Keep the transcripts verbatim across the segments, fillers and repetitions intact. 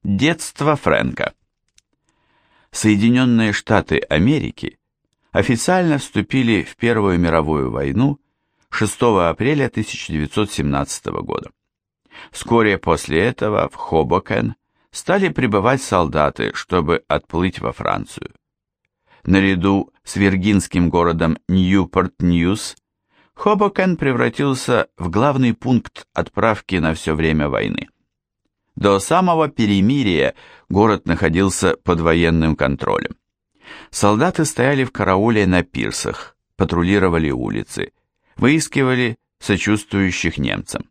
Детство Фрэнка. Соединенные Штаты Америки официально вступили в Первую мировую войну шестого апреля тысяча девятьсот семнадцатого года. Вскоре после этого в Хобокен стали прибывать солдаты, чтобы отплыть во Францию. Наряду с виргинским городом Ньюпорт-Ньюс, Хобокен превратился в главный пункт отправки на все время войны. До самого перемирия город находился под военным контролем. Солдаты стояли в карауле на пирсах, патрулировали улицы, выискивали сочувствующих немцам.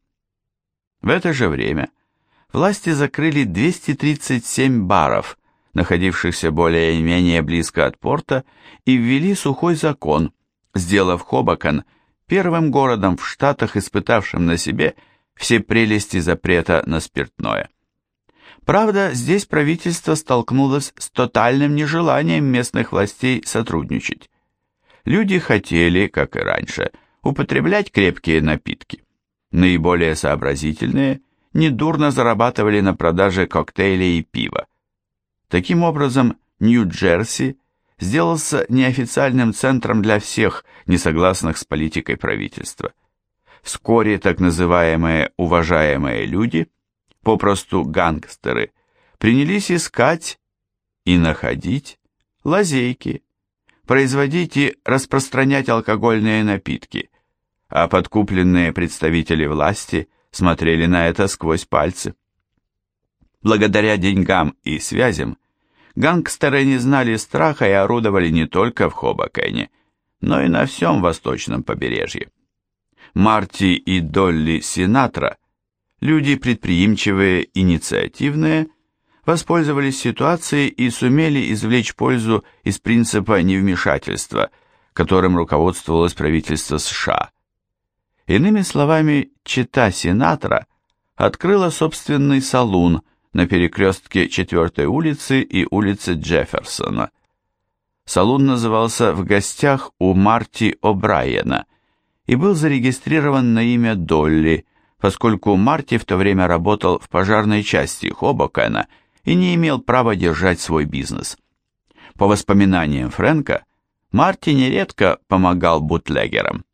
В это же время власти закрыли двести тридцать семь баров, находившихся более-менее близко от порта, и ввели сухой закон, сделав Хобокен первым городом в Штатах, испытавшим на себе все прелести запрета на спиртное. Правда, здесь правительство столкнулось с тотальным нежеланием местных властей сотрудничать. Люди хотели, как и раньше, употреблять крепкие напитки. Наиболее сообразительные недурно зарабатывали на продаже коктейлей и пива. Таким образом, Нью-Джерси сделался неофициальным центром для всех, несогласных с политикой правительства. Вскоре так называемые «уважаемые люди», попросту гангстеры, принялись искать и находить лазейки, производить и распространять алкогольные напитки, а подкупленные представители власти смотрели на это сквозь пальцы. Благодаря деньгам и связям, гангстеры не знали страха и орудовали не только в Хобокене, но и на всем восточном побережье. Марти и Долли Синатра, люди предприимчивые, инициативные, воспользовались ситуацией и сумели извлечь пользу из принципа невмешательства, которым руководствовалось правительство США. Иными словами, чета Синатра открыла собственный салун на перекрестке четвёртой улицы и улицы Джефферсона. Салун назывался «В гостях у Марти О'Брайена» и был зарегистрирован на имя Долли, поскольку Марти в то время работал в пожарной части Хобокена и не имел права держать свой бизнес. По воспоминаниям Фрэнка, Марти нередко помогал бутлегерам.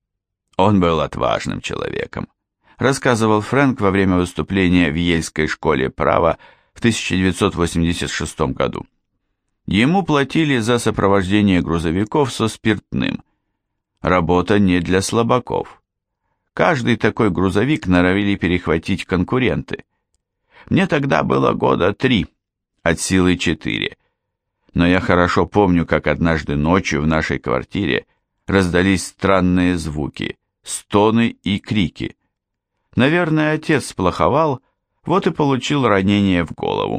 Он был отважным человеком, рассказывал Фрэнк во время выступления в Йельской школе права в тысяча девятьсот восемьдесят шестом году. Ему платили за сопровождение грузовиков со спиртным. Работа не для слабаков. Каждый такой грузовик норовили перехватить конкуренты. Мне тогда было года три, от силы четыре. Но я хорошо помню, как однажды ночью в нашей квартире раздались странные звуки, стоны и крики. Наверное, отец сплоховал, вот и получил ранение в голову.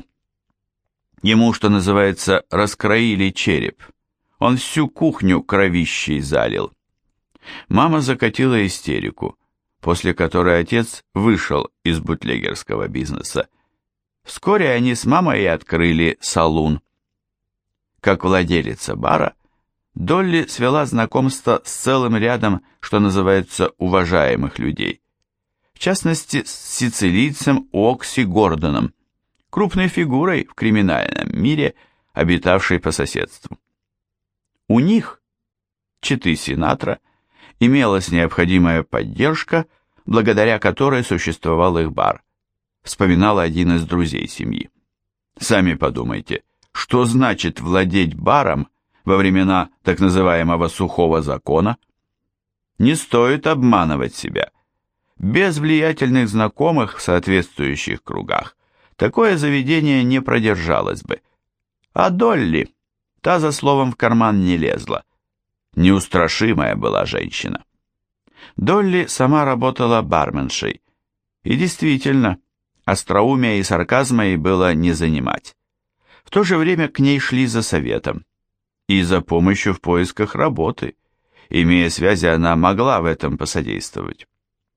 Ему, что называется, раскроили череп. Он всю кухню кровищей залил. Мама закатила истерику, после которой отец вышел из бутлегерского бизнеса. Вскоре они с мамой и открыли салун. Как владелица бара, Долли свела знакомство с целым рядом, что называется, уважаемых людей. В частности, с сицилийцем Окси Гордоном, крупной фигурой в криминальном мире, обитавшей по соседству. У них, четы Синатра, имелась необходимая поддержка, благодаря которой существовал их бар, вспоминал один из друзей семьи. Сами подумайте, что значит владеть баром во времена так называемого сухого закона? Не стоит обманывать себя. Без влиятельных знакомых в соответствующих кругах такое заведение не продержалось бы. А Долли, та за словом в карман не лезла. Неустрашимая была женщина. Долли сама работала барменшей. И действительно, остроумия и сарказма ей было не занимать. В то же время к ней шли за советом и за помощью в поисках работы. Имея связи, она могла в этом посодействовать.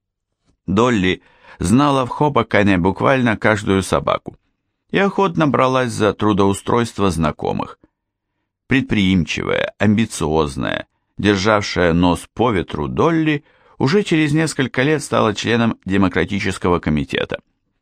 Долли знала в Хобокене буквально каждую собаку и охотно бралась за трудоустройство знакомых. Предприимчивая, амбициозная, державшая нос по ветру Долли уже через несколько лет стала членом демократического комитета.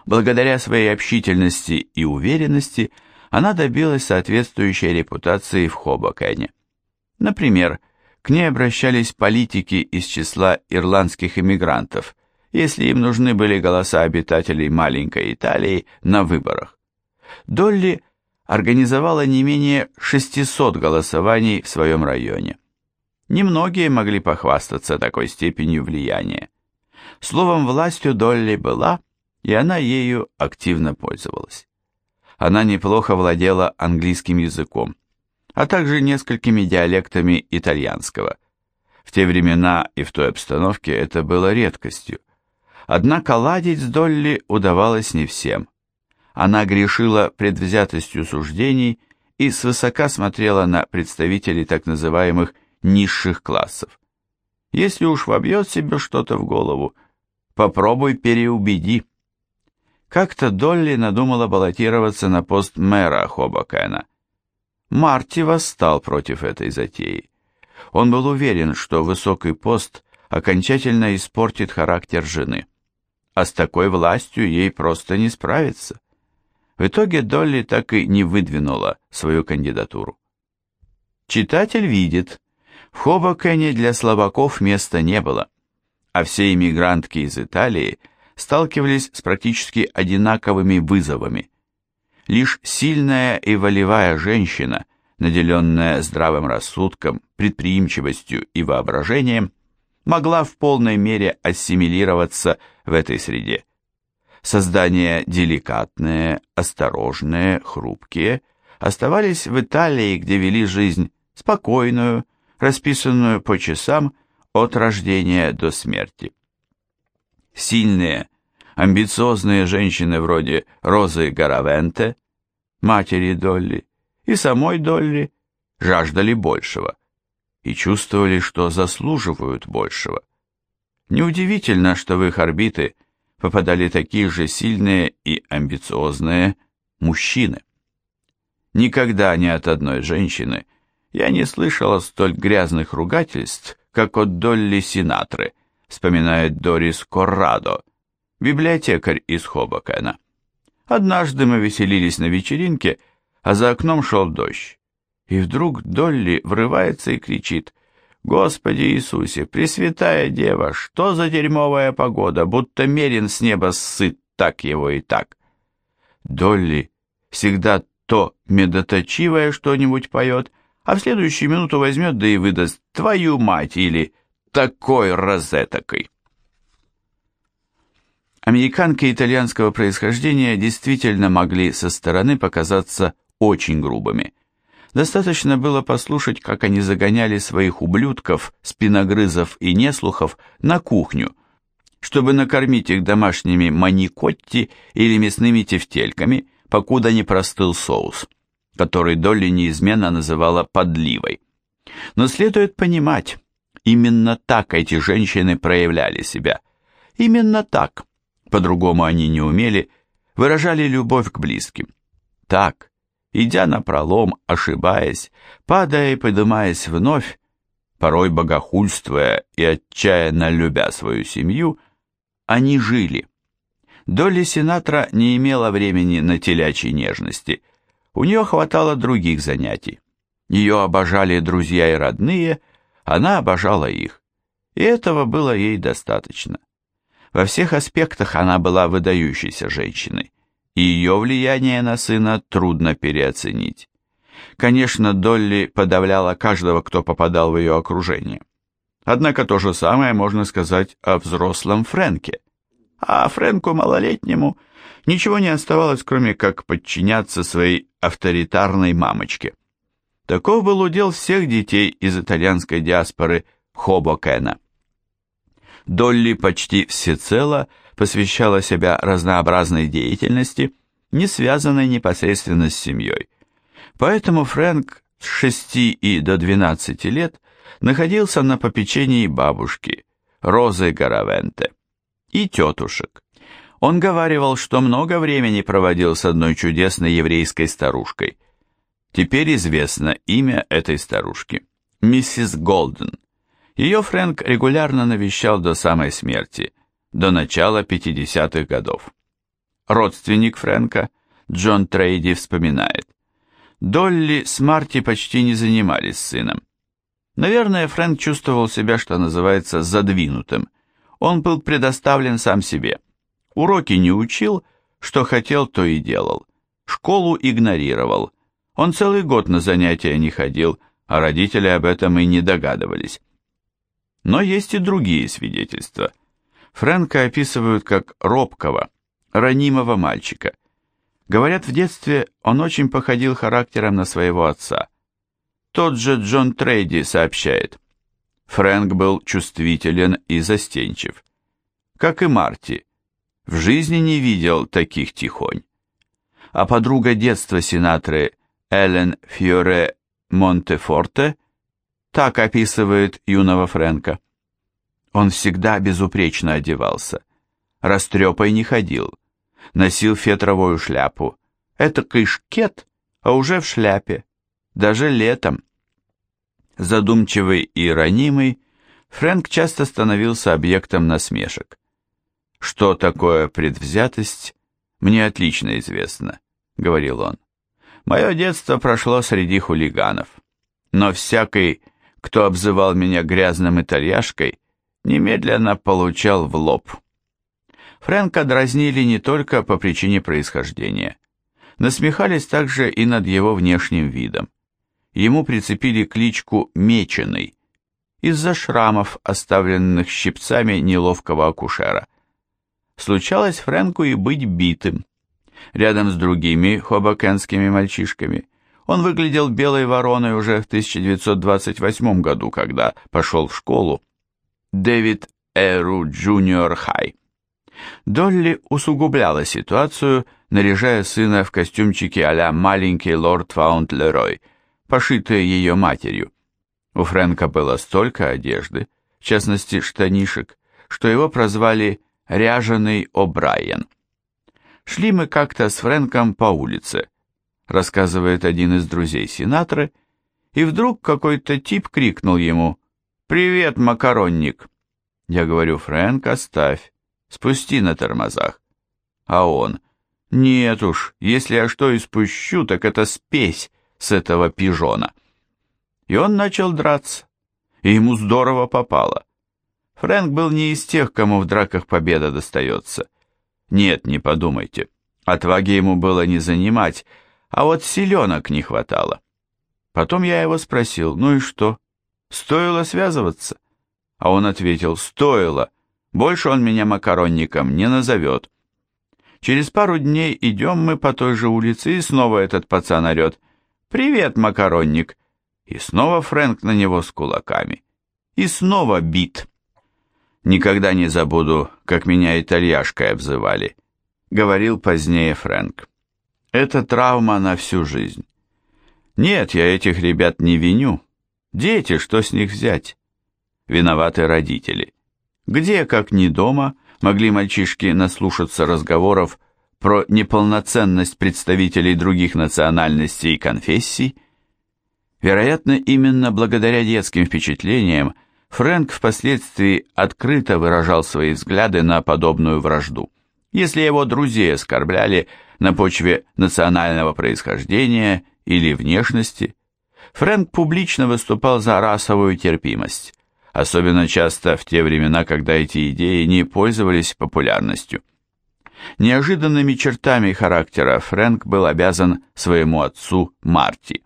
Благодаря своей общительности и уверенности она добилась соответствующей репутации в Хобокене. Например, к ней обращались политики из числа ирландских эмигрантов, если им нужны были голоса обитателей маленькой Италии на выборах. Долли организовала не менее шестисот голосований в своем районе. Немногие могли похвастаться такой степенью влияния. Словом, властью Долли была, и она ею активно пользовалась. Она неплохо владела английским языком, а также несколькими диалектами итальянского. В те времена и в той обстановке это было редкостью. Однако ладить с Долли удавалось не всем. Она грешила предвзятостью суждений и свысока смотрела на представителей так называемых низших классов. Если уж вобьет себе что-то в голову, попробуй переубеди. Как-то Долли надумала баллотироваться на пост мэра Хобокена. Марти восстал против этой затеи. Он был уверен, что высокий пост окончательно испортит характер жены, а с такой властью ей просто не справиться. В итоге Долли так и не выдвинула свою кандидатуру. Читатель видит, в Хобокене для слабаков места не было, а все иммигрантки из Италии сталкивались с практически одинаковыми вызовами. Лишь сильная и волевая женщина, наделенная здравым рассудком, предприимчивостью и воображением, могла в полной мере ассимилироваться в этой среде. Создания деликатные, осторожные, хрупкие оставались в Италии, где вели жизнь спокойную, расписанную по часам от рождения до смерти. Сильные, амбициозные женщины вроде Розы Гаравенте, матери Долли, и самой Долли жаждали большего и чувствовали, что заслуживают большего. Неудивительно, что в их орбиты попадали такие же сильные и амбициозные мужчины. Никогда ни от одной женщины я не слышала столь грязных ругательств, как от Долли Синатры, вспоминает Дорис Коррадо, библиотекарь из Хобокена. Однажды мы веселились на вечеринке, а за окном шел дождь. И вдруг Долли врывается и кричит: «Господи Иисусе, Пресвятая Дева, что за дерьмовая погода, будто мерин с неба ссыт, так его и так». Долли всегда то медоточивое что-нибудь поет, а в следующую минуту возьмет да и выдаст «твою мать» или «такой розетокой». Американки итальянского происхождения действительно могли со стороны показаться очень грубыми. Достаточно было послушать, как они загоняли своих ублюдков, спиногрызов и неслухов на кухню, чтобы накормить их домашними маникотти или мясными тефтельками, покуда не простыл соус, который Долли неизменно называла подливой. Но следует понимать, именно так эти женщины проявляли себя. Именно так, по-другому они не умели, выражали любовь к близким. Так, идя напролом, ошибаясь, падая и подымаясь вновь, порой богохульствуя и отчаянно любя свою семью, они жили. Долли Синатра не имела времени на телячьи нежности, у нее хватало других занятий. Ее обожали друзья и родные, она обожала их, и этого было ей достаточно. Во всех аспектах она была выдающейся женщиной, и ее влияние на сына трудно переоценить. Конечно, Долли подавляла каждого, кто попадал в ее окружение. Однако то же самое можно сказать о взрослом Фрэнке. А Фрэнку малолетнему ничего не оставалось, кроме как подчиняться своей авторитарной мамочке. Таков был удел всех детей из итальянской диаспоры Хобокена. Долли почти всецело посвящала себя разнообразной деятельности, не связанной непосредственно с семьей. Поэтому Фрэнк с шести и до двенадцати лет находился на попечении бабушки, Розы Гаравенте, и тетушек. Он говаривал, что много времени проводил с одной чудесной еврейской старушкой. Теперь известно имя этой старушки – миссис Голден. Ее Фрэнк регулярно навещал до самой смерти, до начала пятидесятых годов. родственник Фрэнка, Джон Трейди, вспоминает: Долли с Марти почти не занимались с сыном. Наверное, Фрэнк чувствовал себя, что называется, задвинутым. Он был предоставлен сам себе. Уроки не учил, что хотел, то и делал. Школу игнорировал. Он целый год на занятия не ходил, а родители об этом и не догадывались. Но есть и другие свидетельства. Фрэнка описывают как робкого, ранимого мальчика. Говорят, в детстве он очень походил характером на своего отца. Тот же Джон Трейди сообщает: Фрэнк был чувствителен и застенчив. Как и Марти, в жизни не видел таких тихонь. А подруга детства Синатры Эллен Фьоре Монтефорте так описывает юного Фрэнка: он всегда безупречно одевался, растрепой не ходил, носил фетровую шляпу, этакий шкет, а уже в шляпе, даже летом. Задумчивый и ранимый, Фрэнк часто становился объектом насмешек. «Что такое предвзятость, мне отлично известно», — говорил он. «Мое детство прошло среди хулиганов, но всякий, кто обзывал меня грязным итальяшкой, немедленно получал в лоб». Фрэнка дразнили не только по причине происхождения. Насмехались также и над его внешним видом. Ему прицепили кличку «Меченый» из-за шрамов, оставленных щипцами неловкого акушера. Случалось Фрэнку и быть битым. Рядом с другими хобокенскими мальчишками он выглядел белой вороной уже в тысяча девятьсот двадцать восьмом году, когда пошел в школу Дэвид Эру Джуниор Хай. Долли усугубляла ситуацию, наряжая сына в костюмчики а-ля маленький лорд Фаунд-Лерой, пошитые ее матерью. У Фрэнка было столько одежды, в частности штанишек, что его прозвали «Ряженый О'Брайен». «Шли мы как-то с Фрэнком по улице», рассказывает один из друзей Синатры, и вдруг какой-то тип крикнул ему: «Привет, макаронник!» Я говорю: «Фрэнк, оставь, спусти на тормозах». А он: «Нет уж, если я что и спущу, так это спесь с этого пижона». И он начал драться, и ему здорово попало. Фрэнк был не из тех, кому в драках победа достается. Нет, не подумайте, отваги ему было не занимать, а вот силенок не хватало. Потом я его спросил: «Ну и что, стоило связываться?» А он ответил: «Стоило, больше он меня макаронником не назовет». Через пару дней идем мы по той же улице, и снова этот пацан орет: «Привет, макаронник!» И снова Фрэнк на него с кулаками. И снова бит. «Никогда не забуду, как меня итальяшкой обзывали», — говорил позднее Фрэнк. «Это травма на всю жизнь. Нет, я этих ребят не виню. Дети, что с них взять? Виноваты родители. Где, как ни дома, могли мальчишки наслушаться разговоров про неполноценность представителей других национальностей и конфессий? Вероятно, именно благодаря детским впечатлениям Фрэнк впоследствии открыто выражал свои взгляды на подобную вражду. Если его друзей оскорбляли на почве национального происхождения или внешности, Фрэнк публично выступал за расовую терпимость, особенно часто в те времена, когда эти идеи не пользовались популярностью. Неожиданными чертами характера Фрэнк был обязан своему отцу Марти.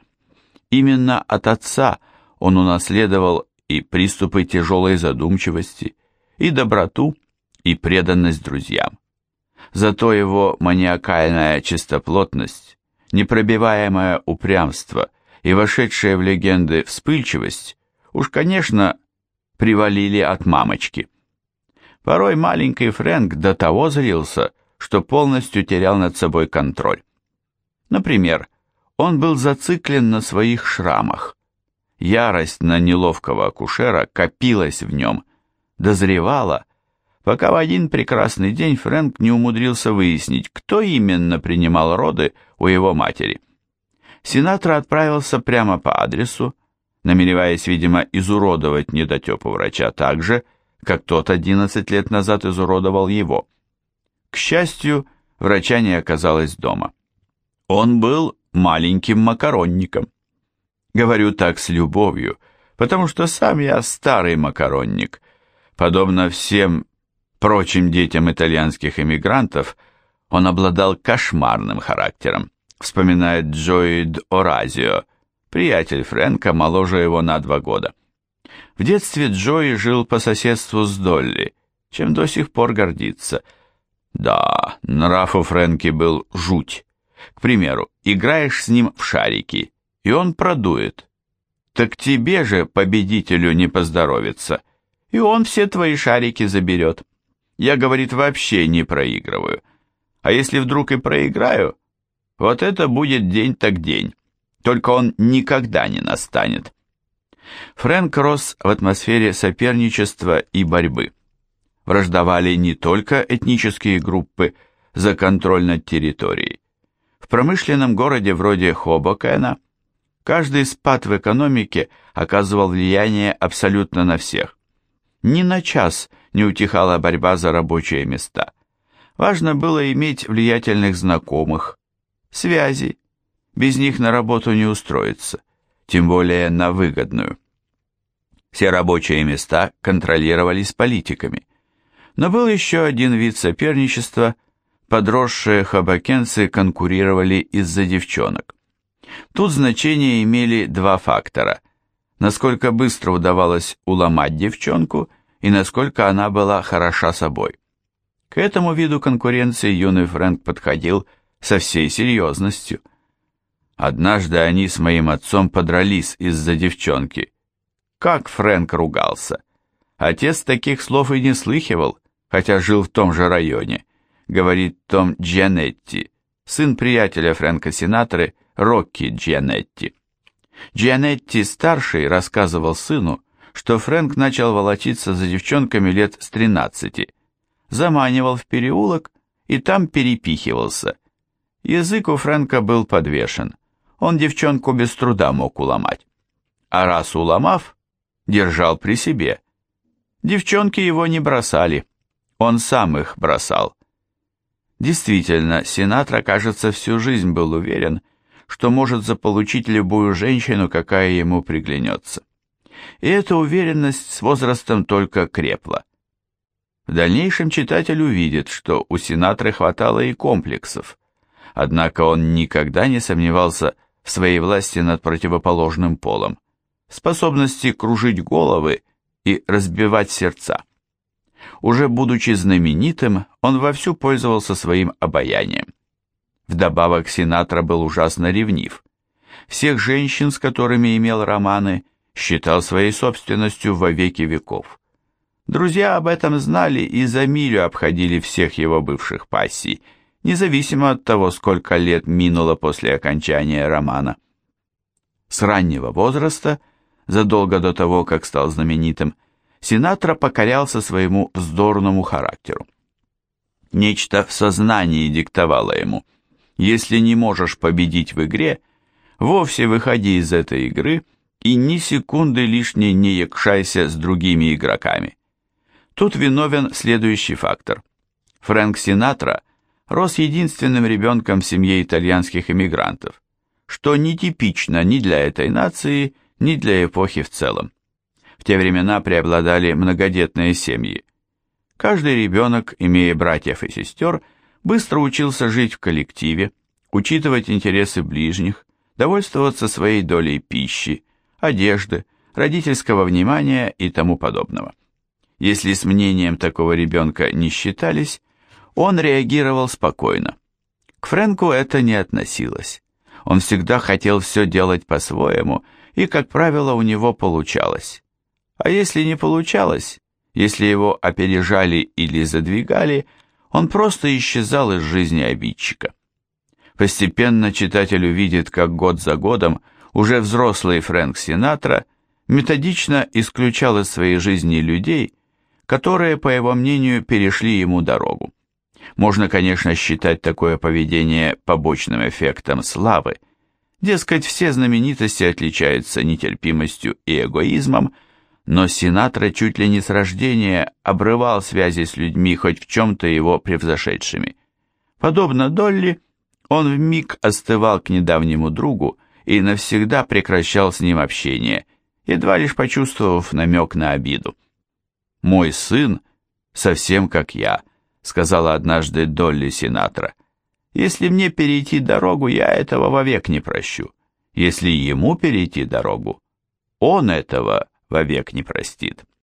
Именно от отца он унаследовал и приступы тяжелой задумчивости, и доброту, и преданность друзьям. Зато его маниакальная чистоплотность, непробиваемое упрямство и вошедшая в легенды вспыльчивость уж, конечно, привалили от мамочки. Порой маленький Фрэнк до того злился, что полностью терял над собой контроль. Например, он был зациклен на своих шрамах. Ярость на неловкого акушера копилась в нем, дозревала, пока в один прекрасный день Фрэнк не умудрился выяснить, кто именно принимал роды у его матери. Синатра отправился прямо по адресу, намереваясь, видимо, изуродовать недотепу врача так же, как тот одиннадцать лет назад изуродовал его. К счастью, врача не оказалось дома. Он был маленьким макаронником. Говорю так с любовью, потому что сам я старый макаронник. Подобно всем прочим детям итальянских эмигрантов, он обладал кошмарным характером, вспоминает Джоид Оразио, приятель Фрэнка, моложе его на два года. В детстве Джои жил по соседству с Долли, чем до сих пор гордится. Да, нрав у Фрэнки был жуть. К примеру, играешь с ним в шарики, и он продует. Так тебе же, победителю, не поздоровится, и он все твои шарики заберет. Я, говорит, вообще не проигрываю. А если вдруг и проиграю, вот это будет день так день. Только он никогда не настанет. Фрэнк рос в атмосфере соперничества и борьбы. Враждовали не только этнические группы за контроль над территорией. В промышленном городе вроде Хобокена каждый спад в экономике оказывал влияние абсолютно на всех. Ни на час не утихала борьба за рабочие места. Важно было иметь влиятельных знакомых, связи. Без них на работу не устроиться, тем более на выгодную. Все рабочие места контролировались политиками. Но был еще один вид соперничества. Подросшие хобокенцы конкурировали из-за девчонок. Тут значение имели два фактора: насколько быстро удавалось уломать девчонку и насколько она была хороша собой. К этому виду конкуренции юный Фрэнк подходил со всей серьезностью. Однажды они с моим отцом подрались из-за девчонки. Как Фрэнк ругался! Отец таких слов и не слыхивал, хотя жил в том же районе, говорит Том Джианетти, сын приятеля Фрэнка Синатры Рокки Джианетти. Джианетти-старший рассказывал сыну, что Фрэнк начал волочиться за девчонками лет с тринадцати, заманивал в переулок и там перепихивался. Язык у Фрэнка был подвешен, он девчонку без труда мог уломать. А раз уломав, держал при себе. Девчонки его не бросали, он сам их бросал. Действительно, Синатра, кажется, всю жизнь был уверен, что может заполучить любую женщину, какая ему приглянется. И эта уверенность с возрастом только крепла. В дальнейшем читатель увидит, что у Синатры хватало и комплексов, однако он никогда не сомневался в своей власти над противоположным полом, способности кружить головы и разбивать сердца. Уже будучи знаменитым, он вовсю пользовался своим обаянием. Вдобавок Синатра был ужасно ревнив. Всех женщин, с которыми имел романы, считал своей собственностью во веки веков. Друзья об этом знали и за милю обходили всех его бывших пассий, независимо от того, сколько лет минуло после окончания романа. С раннего возраста, задолго до того, как стал знаменитым, Синатра покорялся своему вздорному характеру. Нечто в сознании диктовало ему: если не можешь победить в игре, вовсе выходи из этой игры и ни секунды лишней не якшайся с другими игроками. Тут виновен следующий фактор. Фрэнк Синатра рос единственным ребенком в семье итальянских эмигрантов, что нетипично ни для этой нации, ни для эпохи в целом. В те времена преобладали многодетные семьи. Каждый ребенок, имея братьев и сестер, быстро учился жить в коллективе, учитывать интересы ближних, довольствоваться своей долей пищи, одежды, родительского внимания и тому подобного. Если с мнением такого ребенка не считались, он реагировал спокойно. К Фрэнку это не относилось. Он всегда хотел все делать по-своему, и, как правило, у него получалось. А если не получалось, если его опережали или задвигали, он просто исчезал из жизни обидчика. Постепенно читатель увидит, как год за годом уже взрослый Фрэнк Синатра методично исключал из своей жизни людей, которые, по его мнению, перешли ему дорогу. Можно, конечно, считать такое поведение побочным эффектом славы. Дескать, все знаменитости отличаются нетерпимостью и эгоизмом, но Синатра чуть ли не с рождения обрывал связи с людьми, хоть в чем-то его превзошедшими. Подобно Долли, он вмиг остывал к недавнему другу и навсегда прекращал с ним общение, едва лишь почувствовав намек на обиду. «Мой сын совсем как я», — сказала однажды Долли Синатра. «Если мне перейти дорогу, я этого вовек не прощу. Если ему перейти дорогу, он этого вовек не простит».